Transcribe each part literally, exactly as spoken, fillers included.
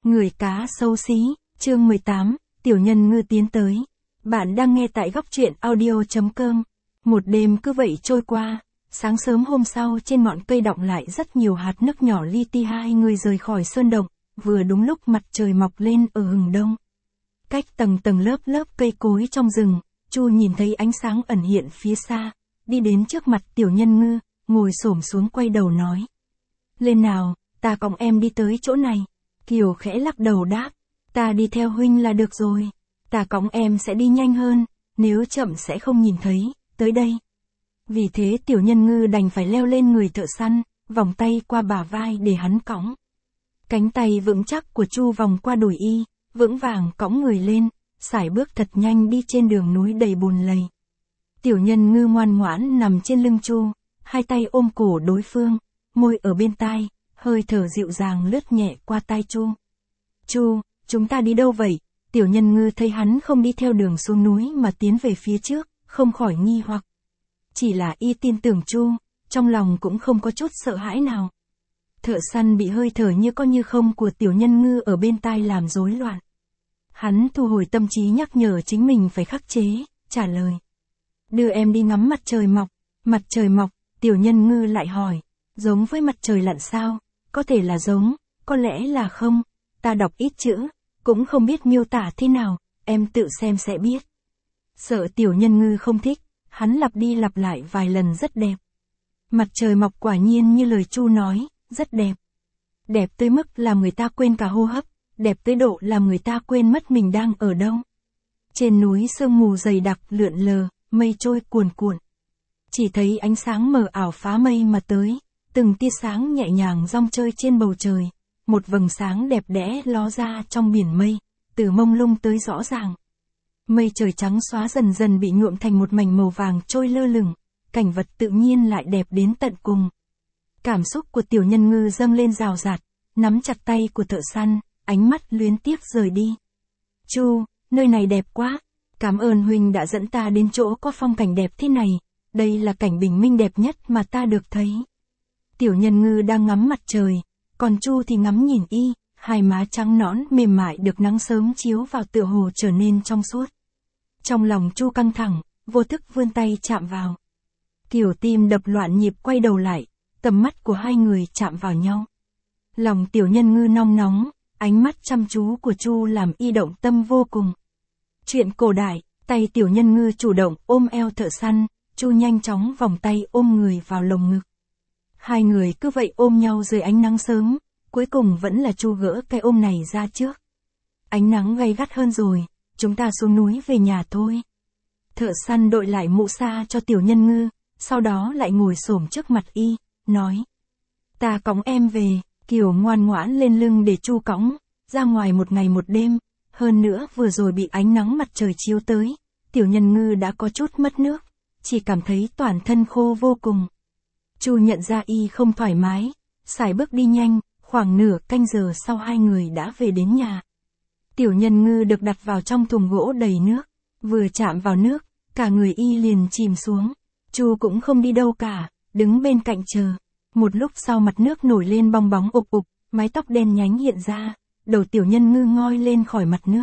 Người cá xấu xí, chương mười tám, Tiểu Nhân Ngư tiến tới. Bạn đang nghe tại góc truyện audio chấm com. Một đêm cứ vậy trôi qua, sáng sớm hôm sau trên ngọn cây đọng lại rất nhiều hạt nước nhỏ li ti. Hai người rời khỏi sơn động, vừa đúng lúc mặt trời mọc lên ở hừng đông. Cách tầng tầng lớp lớp cây cối trong rừng, Chu nhìn thấy ánh sáng ẩn hiện phía xa, đi đến trước mặt Tiểu Nhân Ngư, ngồi xổm xuống quay đầu nói. Lên nào, ta cõng em đi tới chỗ này. Kiều khẽ lắc đầu đáp, ta đi theo huynh là được rồi, ta cõng em sẽ đi nhanh hơn, nếu chậm sẽ không nhìn thấy, tới đây. Vì thế Tiểu Nhân Ngư đành phải leo lên người thợ săn, vòng tay qua bả vai để hắn cõng. Cánh tay vững chắc của Chu vòng qua đùi y, vững vàng cõng người lên, sải bước thật nhanh đi trên đường núi đầy bùn lầy. Tiểu Nhân Ngư ngoan ngoãn nằm trên lưng Chu, hai tay ôm cổ đối phương, môi ở bên tai, hơi thở dịu dàng lướt nhẹ qua tai Chu. Chu, chúng ta đi đâu vậy? Tiểu Nhân Ngư thấy hắn không đi theo đường xuống núi mà tiến về phía trước, không khỏi nghi hoặc. Chỉ là y tin tưởng Chu, trong lòng cũng không có chút sợ hãi nào. Thợ săn bị hơi thở như có như không của Tiểu Nhân Ngư ở bên tai làm rối loạn. Hắn thu hồi tâm trí nhắc nhở chính mình phải khắc chế, trả lời. Đưa em đi ngắm mặt trời mọc. Mặt trời mọc, Tiểu Nhân Ngư lại hỏi. Giống với mặt trời lặn sao? Có thể là giống, có lẽ là không. Ta đọc ít chữ, cũng không biết miêu tả thế nào, em tự xem sẽ biết. Sợ Tiểu Nhân Ngư không thích, hắn lặp đi lặp lại vài lần rất đẹp. Mặt trời mọc quả nhiên như lời Chu nói, rất đẹp. Đẹp tới mức làm người ta quên cả hô hấp, đẹp tới độ làm người ta quên mất mình đang ở đâu. Trên núi sương mù dày đặc lượn lờ, mây trôi cuồn cuộn. Chỉ thấy ánh sáng mờ ảo phá mây mà tới, từng tia sáng nhẹ nhàng rong chơi trên bầu trời, một vầng sáng đẹp đẽ ló ra trong biển mây, từ mông lung tới rõ ràng. Mây trời trắng xóa dần dần bị nhuộm thành một mảnh màu vàng trôi lơ lửng, cảnh vật tự nhiên lại đẹp đến tận cùng. Cảm xúc của Tiểu Nhân Ngư dâng lên rào rạt, nắm chặt tay của thợ săn, ánh mắt luyến tiếc rời đi. Chu, nơi này đẹp quá, cảm ơn huynh đã dẫn ta đến chỗ có phong cảnh đẹp thế này, đây là cảnh bình minh đẹp nhất mà ta được thấy. Tiểu Nhân Ngư đang ngắm mặt trời, còn Chu thì ngắm nhìn y, hai má trắng nõn mềm mại được nắng sớm chiếu vào tựa hồ trở nên trong suốt. Trong lòng Chu căng thẳng, vô thức vươn tay chạm vào. Kiểu tim đập loạn nhịp quay đầu lại, tầm mắt của hai người chạm vào nhau. Lòng Tiểu Nhân Ngư nong nóng, ánh mắt chăm chú của Chu làm y động tâm vô cùng. Chuyện cổ đại, tay Tiểu Nhân Ngư chủ động ôm eo thợ săn, Chu nhanh chóng vòng tay ôm người vào lồng ngực. Hai người cứ vậy ôm nhau dưới ánh nắng sớm, cuối cùng vẫn là Chu gỡ cái ôm này ra trước. Ánh nắng gay gắt hơn rồi, chúng ta xuống núi về nhà thôi. Thợ săn đội lại mũ sa cho Tiểu Nhân Ngư, sau đó lại ngồi xổm trước mặt y, nói. Ta cõng em về, Kiều ngoan ngoãn lên lưng để Chu cõng, ra ngoài một ngày một đêm, hơn nữa vừa rồi bị ánh nắng mặt trời chiếu tới, Tiểu Nhân Ngư đã có chút mất nước, chỉ cảm thấy toàn thân khô vô cùng. Chu nhận ra y không thoải mái, sải bước đi nhanh, khoảng nửa canh giờ sau hai người đã về đến nhà. Tiểu Nhân Ngư được đặt vào trong thùng gỗ đầy nước, vừa chạm vào nước, cả người y liền chìm xuống. Chu cũng không đi đâu cả, đứng bên cạnh chờ. Một lúc sau mặt nước nổi lên bong bóng ục ục, mái tóc đen nhánh hiện ra, đầu Tiểu Nhân Ngư ngoi lên khỏi mặt nước.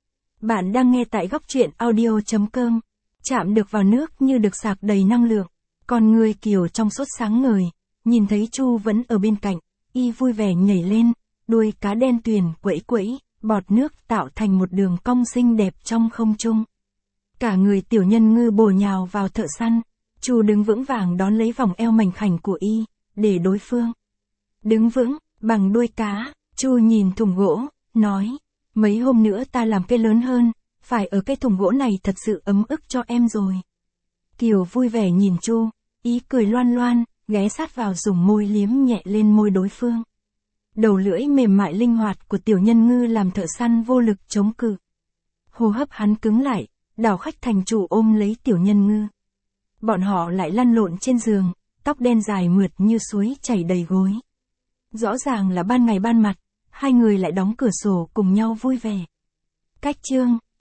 Bạn đang nghe tại góc truyện audio chấm com. Chạm được vào nước như được sạc đầy năng lượng. Con người Kiều trong suốt sáng ngời, nhìn thấy Chu vẫn ở bên cạnh, y vui vẻ nhảy lên, đuôi cá đen tuyền quẫy quẫy, bọt nước tạo thành một đường cong xinh đẹp trong không trung. Cả người Tiểu Nhân Ngư bổ nhào vào thợ săn, Chu đứng vững vàng đón lấy vòng eo mảnh khảnh của y, để đối phương đứng vững, bằng đuôi cá. Chu nhìn thùng gỗ, nói, mấy hôm nữa ta làm cây lớn hơn, phải ở cái thùng gỗ này thật sự ấm ức cho em rồi. Kiều vui vẻ nhìn Chu, ý cười loan loan, ghé sát vào dùng môi liếm nhẹ lên môi đối phương. Đầu lưỡi mềm mại linh hoạt của Tiểu Nhân Ngư làm thợ săn vô lực chống cự. Hô hấp hắn cứng lại, đảo khách thành chủ ôm lấy Tiểu Nhân Ngư. Bọn họ lại lăn lộn trên giường, tóc đen dài mượt như suối chảy đầy gối. Rõ ràng là ban ngày ban mặt, hai người lại đóng cửa sổ cùng nhau vui vẻ. Cách chương